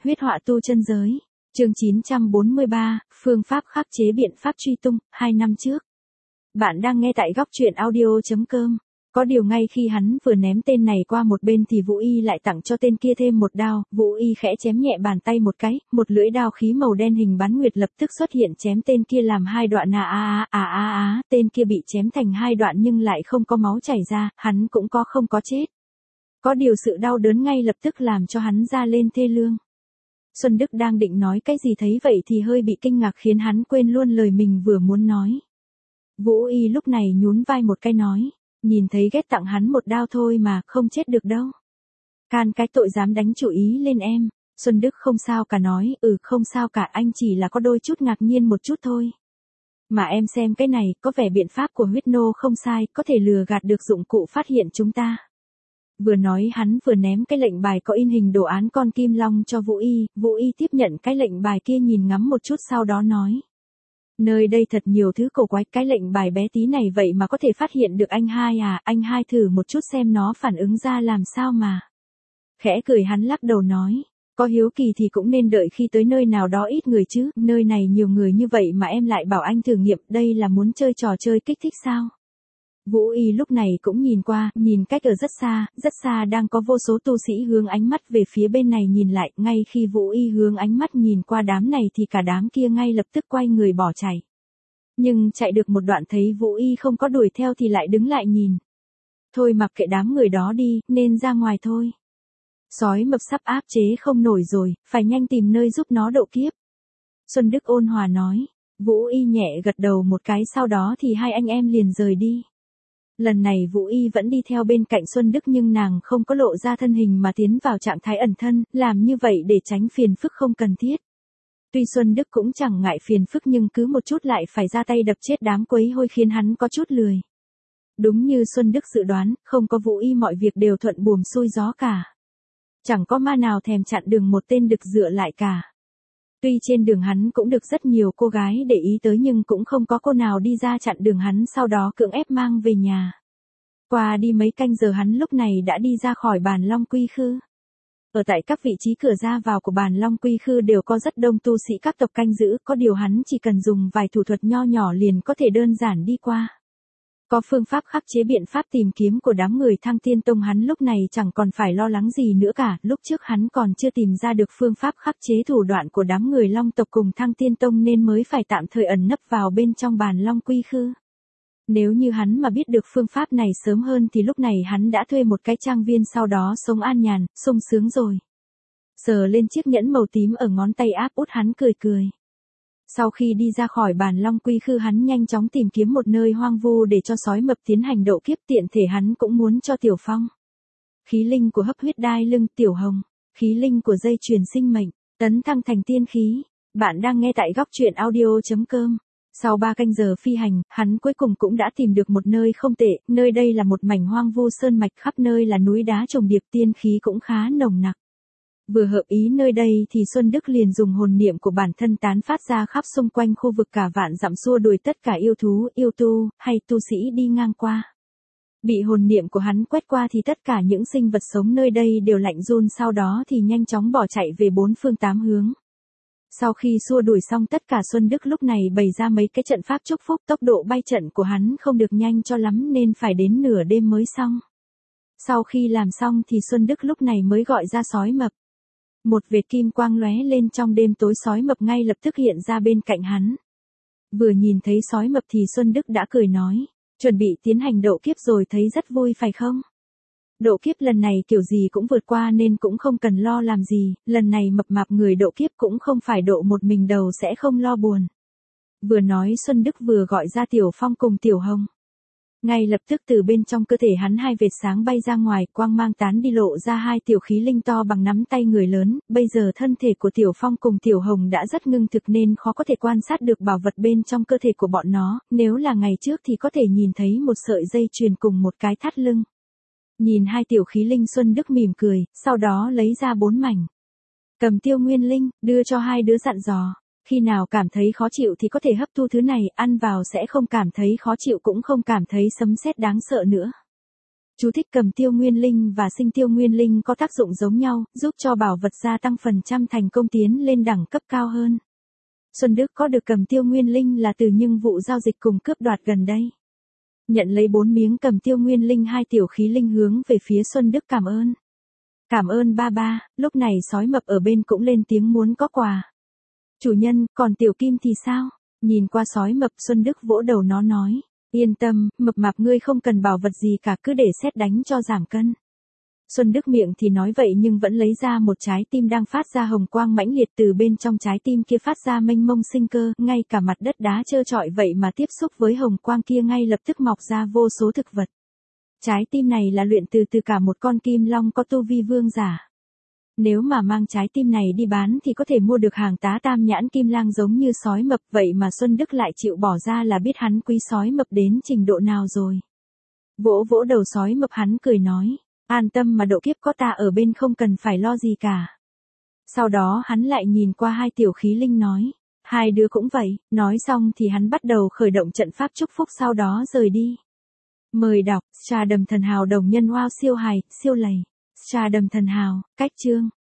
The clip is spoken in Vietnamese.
Huyết họa tu chân giới. Chương 943, phương pháp khắc chế biện pháp truy tung, 2 năm trước. Bạn đang nghe tại góc truyện audio.com. Có điều ngay khi hắn vừa ném tên này qua một bên thì Vũ Y lại tặng cho tên kia thêm một đao, Vũ Y khẽ chém nhẹ bàn tay một cái, một lưỡi đao khí màu đen hình bán nguyệt lập tức xuất hiện chém tên kia làm 2 đoạn tên kia bị chém thành 2 đoạn nhưng lại không có máu chảy ra, hắn cũng không có chết. Có điều sự đau đớn ngay lập tức làm cho hắn ra lên thê lương. Xuân Đức đang định nói cái gì thấy vậy thì hơi bị kinh ngạc khiến hắn quên luôn lời mình vừa muốn nói. Vũ Y lúc này nhún vai một cái nói, nhìn thấy ghét tặng hắn một đao thôi mà, không chết được đâu. Can cái tội dám đánh chủ ý lên em. Xuân Đức không sao cả nói, không sao cả, anh chỉ là có đôi chút ngạc nhiên một chút thôi. Mà em xem cái này, có vẻ biện pháp của huyết nô không sai, có thể lừa gạt được dụng cụ phát hiện chúng ta. Vừa nói hắn vừa ném cái lệnh bài có in hình đồ án con kim long cho Vũ Y tiếp nhận cái lệnh bài kia nhìn ngắm một chút sau đó nói. Nơi đây thật nhiều thứ cổ quái, cái lệnh bài bé tí này vậy mà có thể phát hiện được anh hai à, anh hai thử một chút xem nó phản ứng ra làm sao mà. Khẽ cười hắn lắc đầu nói, có hiếu kỳ thì cũng nên đợi khi tới nơi nào đó ít người chứ, nơi này nhiều người như vậy mà em lại bảo anh thử nghiệm, đây là muốn chơi trò chơi kích thích sao? Vũ Y lúc này cũng nhìn qua, nhìn cách ở rất xa đang có vô số tu sĩ hướng ánh mắt về phía bên này nhìn lại, ngay khi Vũ Y hướng ánh mắt nhìn qua đám này thì cả đám kia ngay lập tức quay người bỏ chạy. Nhưng chạy được một đoạn thấy Vũ Y không có đuổi theo thì lại đứng lại nhìn. Thôi mặc kệ đám người đó đi, nên ra ngoài thôi. Sói mập sắp áp chế không nổi rồi, phải nhanh tìm nơi giúp nó độ kiếp. Xuân Đức ôn hòa nói, Vũ Y nhẹ gật đầu một cái sau đó thì hai anh em liền rời đi. Lần này Vũ Y vẫn đi theo bên cạnh Xuân Đức nhưng nàng không có lộ ra thân hình mà tiến vào trạng thái ẩn thân, làm như vậy để tránh phiền phức không cần thiết. Tuy Xuân Đức cũng chẳng ngại phiền phức nhưng cứ một chút lại phải ra tay đập chết đám quấy hôi khiến hắn có chút lười. Đúng như Xuân Đức dự đoán, không có Vũ Y mọi việc đều thuận buồm xuôi gió cả. Chẳng có ma nào thèm chặn đường một tên đực dựa lại cả. Tuy trên đường hắn cũng được rất nhiều cô gái để ý tới nhưng cũng không có cô nào đi ra chặn đường hắn sau đó cưỡng ép mang về nhà. Qua đi mấy canh giờ hắn lúc này đã đi ra khỏi Bàn Long Quy Khư. Ở tại các vị trí cửa ra vào của Bàn Long Quy Khư đều có rất đông tu sĩ các tộc canh giữ, có điều hắn chỉ cần dùng vài thủ thuật nho nhỏ liền có thể đơn giản đi qua. Có phương pháp khắc chế biện pháp tìm kiếm của đám người Thăng Tiên Tông hắn lúc này chẳng còn phải lo lắng gì nữa cả, lúc trước hắn còn chưa tìm ra được phương pháp khắc chế thủ đoạn của đám người Long tộc cùng Thăng Tiên Tông nên mới phải tạm thời ẩn nấp vào bên trong Bàn Long Quy Khư. Nếu như hắn mà biết được phương pháp này sớm hơn thì lúc này hắn đã thuê một cái trang viên sau đó sống an nhàn, sung sướng rồi. Sờ lên chiếc nhẫn màu tím ở ngón tay áp út hắn cười cười. Sau khi đi ra khỏi Bàn Long Quy Khư hắn nhanh chóng tìm kiếm một nơi hoang vu để cho sói mập tiến hành độ kiếp, tiện thể hắn cũng muốn cho Tiểu Phong. Khí linh của hấp huyết đai lưng Tiểu Hồng, khí linh của dây chuyền sinh mệnh, tấn thăng thành tiên khí. Bạn đang nghe tại góc truyện audio.com. Sau 3 canh giờ phi hành, hắn cuối cùng cũng đã tìm được một nơi không tệ, nơi đây là một mảnh hoang vu sơn mạch khắp nơi là núi đá trùng điệp, tiên khí cũng khá nồng nặc. Vừa hợp ý nơi đây thì Xuân Đức liền dùng hồn niệm của bản thân tán phát ra khắp xung quanh khu vực cả vạn dặm xua đuổi tất cả yêu thú, yêu tu, hay tu sĩ đi ngang qua. Bị hồn niệm của hắn quét qua thì tất cả những sinh vật sống nơi đây đều lạnh run sau đó thì nhanh chóng bỏ chạy về 4 phương 8 hướng. Sau khi xua đuổi xong tất cả Xuân Đức lúc này bày ra mấy cái trận pháp chúc phúc, tốc độ bay trận của hắn không được nhanh cho lắm nên phải đến nửa đêm mới xong. Sau khi làm xong thì Xuân Đức lúc này mới gọi ra sói mập. Một vệt kim quang lóe lên trong đêm tối, sói mập ngay lập tức hiện ra bên cạnh hắn. Vừa nhìn thấy sói mập thì Xuân Đức đã cười nói, chuẩn bị tiến hành độ kiếp rồi thấy rất vui phải không? Độ kiếp lần này kiểu gì cũng vượt qua nên cũng không cần lo làm gì, lần này mập mạp người độ kiếp cũng không phải độ một mình đầu sẽ không lo buồn. Vừa nói Xuân Đức vừa gọi ra Tiểu Phong cùng Tiểu Hồng. Ngay lập tức từ bên trong cơ thể hắn 2 vệt sáng bay ra ngoài, quang mang tán đi lộ ra 2 tiểu khí linh to bằng nắm tay người lớn, bây giờ thân thể của Tiểu Phong cùng Tiểu Hồng đã rất ngưng thực nên khó có thể quan sát được bảo vật bên trong cơ thể của bọn nó, nếu là ngày trước thì có thể nhìn thấy một sợi dây chuyền cùng một cái thắt lưng. Nhìn 2 tiểu khí linh Xuân Đức mỉm cười, sau đó lấy ra 4 mảnh. Cầm Tiêu Nguyên Linh, đưa cho 2 đứa dặn dò. Khi nào cảm thấy khó chịu thì có thể hấp thu thứ này, ăn vào sẽ không cảm thấy khó chịu cũng không cảm thấy sấm sét đáng sợ nữa. Chú thích: cầm tiêu nguyên linh và sinh tiêu nguyên linh có tác dụng giống nhau, giúp cho bảo vật gia tăng phần trăm thành công tiến lên đẳng cấp cao hơn. Xuân Đức có được cầm tiêu nguyên linh là từ những vụ giao dịch cùng cướp đoạt gần đây. Nhận lấy 4 miếng cầm tiêu nguyên linh, 2 tiểu khí linh hướng về phía Xuân Đức cảm ơn. Cảm ơn ba ba. Lúc này sói mập ở bên cũng lên tiếng muốn có quà. Chủ nhân, còn tiểu kim thì sao? Nhìn qua sói mập, Xuân Đức vỗ đầu nó nói. Yên tâm, mập mạp ngươi không cần bảo vật gì cả, cứ để sét đánh cho giảm cân. Xuân Đức miệng thì nói vậy nhưng vẫn lấy ra một trái tim đang phát ra hồng quang mãnh liệt, từ bên trong trái tim kia phát ra mênh mông sinh cơ, ngay cả mặt đất đá trơ trọi vậy mà tiếp xúc với hồng quang kia ngay lập tức mọc ra vô số thực vật. Trái tim này là luyện từ cả một con kim long có tu vi vương giả. Nếu mà mang trái tim này đi bán thì có thể mua được hàng tá tam nhãn kim lang giống như sói mập, vậy mà Xuân Đức lại chịu bỏ ra là biết hắn quý sói mập đến trình độ nào rồi. Vỗ vỗ đầu sói mập, hắn cười nói. An tâm mà độ kiếp, có ta ở bên không cần phải lo gì cả. Sau đó hắn lại nhìn qua 2 tiểu khí linh nói. 2 đứa cũng vậy. Nói xong thì hắn bắt đầu khởi động trận pháp chúc phúc, sau đó rời đi. Mời đọc: Trà đầm thần hào đồng nhân wow siêu hài, siêu lầy. Trà đầm thần hào, cách chương.